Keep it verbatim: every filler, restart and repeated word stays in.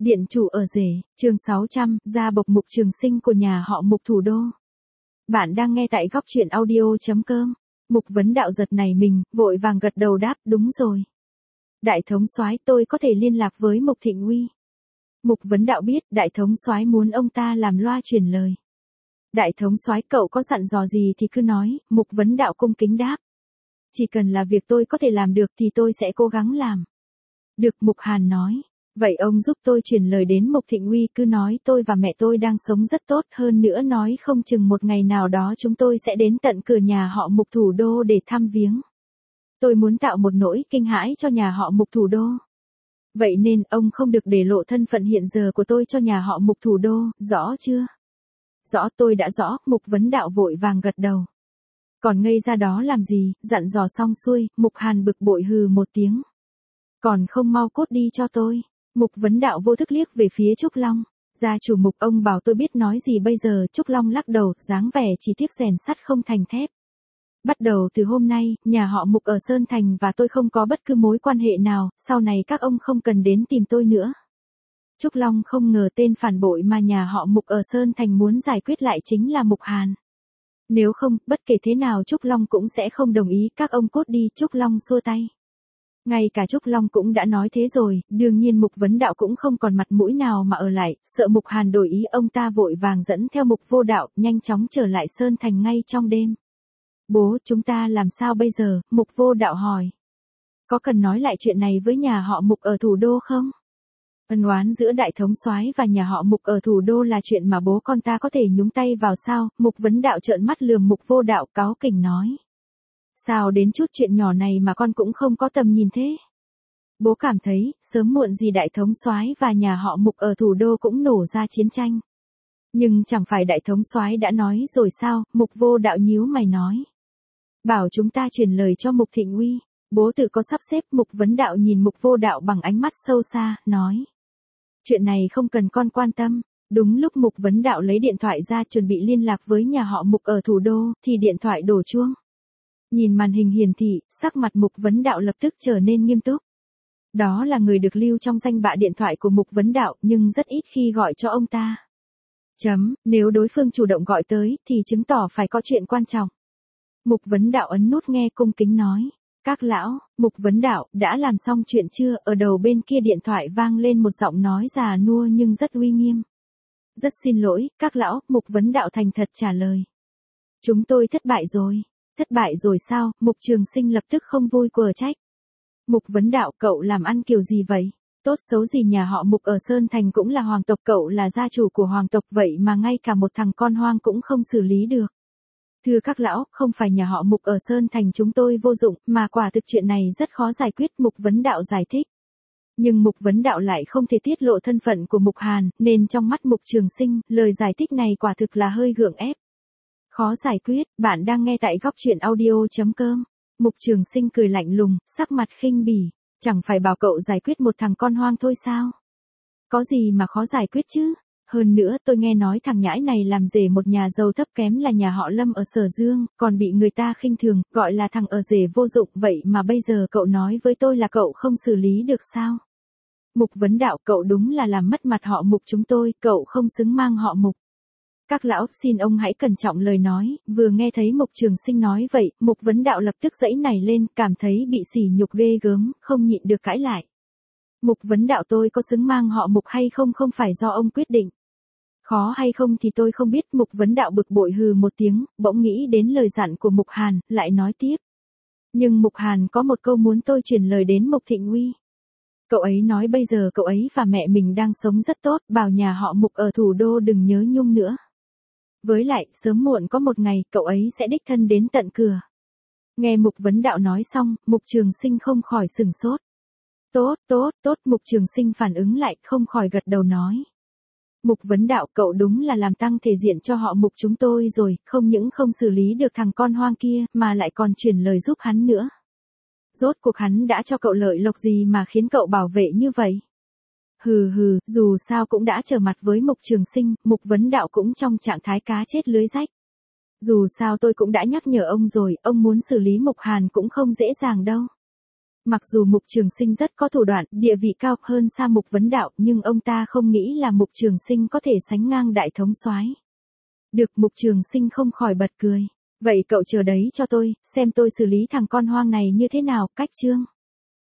Điện chủ ở rể, chương sáu trăm, gia bộc Mục Trường Sinh của nhà họ Mục thủ đô. Bạn đang nghe tại góc truyện audio.com. Mục Vấn Đạo giật nảy mình, vội vàng gật đầu đáp, đúng rồi. Đại thống soái, tôi có thể liên lạc với Mục Thịnh Uy. Mục Vấn Đạo biết, đại thống soái muốn ông ta làm loa truyền lời. Đại thống soái, cậu có dặn dò gì thì cứ nói. Mục Vấn Đạo cung kính đáp. Chỉ cần là việc tôi có thể làm được thì tôi sẽ cố gắng làm. Được, Mục Hàn nói. Vậy ông giúp tôi truyền lời đến Mục Thịnh Uy, cứ nói tôi và mẹ tôi đang sống rất tốt, hơn nữa nói không chừng một ngày nào đó chúng tôi sẽ đến tận cửa nhà họ Mục thủ đô để thăm viếng. Tôi muốn tạo một nỗi kinh hãi cho nhà họ Mục thủ đô. Vậy nên ông không được để lộ thân phận hiện giờ của tôi cho nhà họ Mục thủ đô, rõ chưa? Rõ, tôi đã rõ. Mục Vấn Đạo vội vàng gật đầu. Còn ngây ra đó làm gì? Dặn dò xong xuôi, Mục Hàn bực bội hừ một tiếng. Còn không mau cút đi cho tôi. Mục Vấn Đạo vô thức liếc về phía Trúc Long. Gia chủ Mục, ông bảo tôi biết nói gì bây giờ? Trúc Long lắc đầu, dáng vẻ chỉ tiếc rèn sắt không thành thép. Bắt đầu từ hôm nay, nhà họ Mục ở Sơn Thành và tôi không có bất cứ mối quan hệ nào, sau này các ông không cần đến tìm tôi nữa. Trúc Long không ngờ tên phản bội mà nhà họ Mục ở Sơn Thành muốn giải quyết lại chính là Mục Hàn. Nếu không, bất kể thế nào Trúc Long cũng sẽ không đồng ý, các ông cút đi. Trúc Long xua tay. Ngay cả Trúc Long cũng đã nói thế rồi, đương nhiên Mục Vấn Đạo cũng không còn mặt mũi nào mà ở lại, sợ Mục Hàn đổi ý, ông ta vội vàng dẫn theo Mục Vô Đạo, nhanh chóng trở lại Sơn Thành ngay trong đêm. Bố, chúng ta làm sao bây giờ? Mục Vô Đạo hỏi. Có cần nói lại chuyện này với nhà họ Mục ở thủ đô không? Ân oán giữa đại thống soái và nhà họ Mục ở thủ đô là chuyện mà bố con ta có thể nhúng tay vào sao? Mục Vấn Đạo trợn mắt lườm Mục Vô Đạo, cáu kỉnh nói. Sao đến chút chuyện nhỏ này mà con cũng không có tầm nhìn thế? Bố cảm thấy, sớm muộn gì đại thống soái và nhà họ Mục ở thủ đô cũng nổ ra chiến tranh. Nhưng chẳng phải đại thống soái đã nói rồi sao? Mục Vô Đạo nhíu mày nói. Bảo chúng ta truyền lời cho Mục Thịnh Uy. Bố tự có sắp xếp. Mục Vấn Đạo nhìn Mục Vô Đạo bằng ánh mắt sâu xa, nói. Chuyện này không cần con quan tâm. Đúng lúc Mục Vấn Đạo lấy điện thoại ra chuẩn bị liên lạc với nhà họ Mục ở thủ đô, thì điện thoại đổ chuông. Nhìn màn hình hiển thị, sắc mặt Mục Vấn Đạo lập tức trở nên nghiêm túc. Đó là người được lưu trong danh bạ điện thoại của Mục Vấn Đạo, nhưng rất ít khi gọi cho ông ta. Chấm, nếu đối phương chủ động gọi tới, thì chứng tỏ phải có chuyện quan trọng. Mục Vấn Đạo ấn nút nghe, cung kính nói. Các lão, Mục Vấn Đạo, đã làm xong chuyện chưa? Ở đầu bên kia điện thoại vang lên một giọng nói già nua nhưng rất uy nghiêm. Rất xin lỗi, các lão, Mục Vấn Đạo thành thật trả lời. Chúng tôi thất bại rồi. Thất bại rồi sao? Mục Trường Sinh lập tức không vui quở trách. Mục Vấn Đạo, cậu làm ăn kiểu gì vậy? Tốt xấu gì nhà họ Mục ở Sơn Thành cũng là hoàng tộc, cậu là gia chủ của hoàng tộc, vậy mà ngay cả một thằng con hoang cũng không xử lý được. Thưa các lão, không phải nhà họ Mục ở Sơn Thành chúng tôi vô dụng, mà quả thực chuyện này rất khó giải quyết, Mục Vấn Đạo giải thích. Nhưng Mục Vấn Đạo lại không thể tiết lộ thân phận của Mục Hàn, nên trong mắt Mục Trường Sinh, lời giải thích này quả thực là hơi gượng ép. Khó giải quyết. Bạn đang nghe tại góc truyện audio.com. Mục Trường Sinh cười lạnh lùng, sắc mặt khinh bỉ. Chẳng phải bảo cậu giải quyết một thằng con hoang thôi sao? Có gì mà khó giải quyết chứ? Hơn nữa tôi nghe nói thằng nhãi này làm rể một nhà giàu thấp kém là nhà họ Lâm ở Sở Dương, còn bị người ta khinh thường, gọi là thằng ở rể vô dụng, vậy mà bây giờ cậu nói với tôi là cậu không xử lý được sao? Mục Vấn Đạo, cậu đúng là làm mất mặt họ Mục chúng tôi, cậu không xứng mang họ Mục. Các lão, xin ông hãy cẩn trọng lời nói. Vừa nghe thấy Mục Trường Sinh nói vậy, Mục Vấn Đạo lập tức giãy nảy lên, cảm thấy bị sỉ nhục ghê gớm, không nhịn được cãi lại. Mục Vấn Đạo, tôi có xứng mang họ Mục hay không không phải do ông quyết định. Khó hay không thì tôi không biết. Mục Vấn Đạo bực bội hừ một tiếng, bỗng nghĩ đến lời dặn của Mục Hàn, lại nói tiếp. Nhưng Mục Hàn có một câu muốn tôi truyền lời đến Mục Thịnh Uy. Cậu ấy nói bây giờ cậu ấy và mẹ mình đang sống rất tốt, bảo nhà họ Mục ở thủ đô đừng nhớ nhung nữa. Với lại, sớm muộn có một ngày, cậu ấy sẽ đích thân đến tận cửa. Nghe Mục Vấn Đạo nói xong, Mục Trường Sinh không khỏi sửng sốt. Tốt, tốt, tốt, Mục Trường Sinh phản ứng lại, không khỏi gật đầu nói. Mục Vấn Đạo, cậu đúng là làm tăng thể diện cho họ Mục chúng tôi rồi, không những không xử lý được thằng con hoang kia, mà lại còn truyền lời giúp hắn nữa. Rốt cuộc hắn đã cho cậu lợi lộc gì mà khiến cậu bảo vệ như vậy? Hừ hừ, dù sao cũng đã trở mặt với Mục Trường Sinh, Mục Vấn Đạo cũng trong trạng thái cá chết lưới rách. Dù sao tôi cũng đã nhắc nhở ông rồi, ông muốn xử lý Mục Hàn cũng không dễ dàng đâu. Mặc dù Mục Trường Sinh rất có thủ đoạn, địa vị cao hơn xa Mục Vấn Đạo, nhưng ông ta không nghĩ là Mục Trường Sinh có thể sánh ngang đại thống soái. Được, Mục Trường Sinh không khỏi bật cười. Vậy cậu chờ đấy cho tôi, xem tôi xử lý thằng con hoang này như thế nào, cách chương.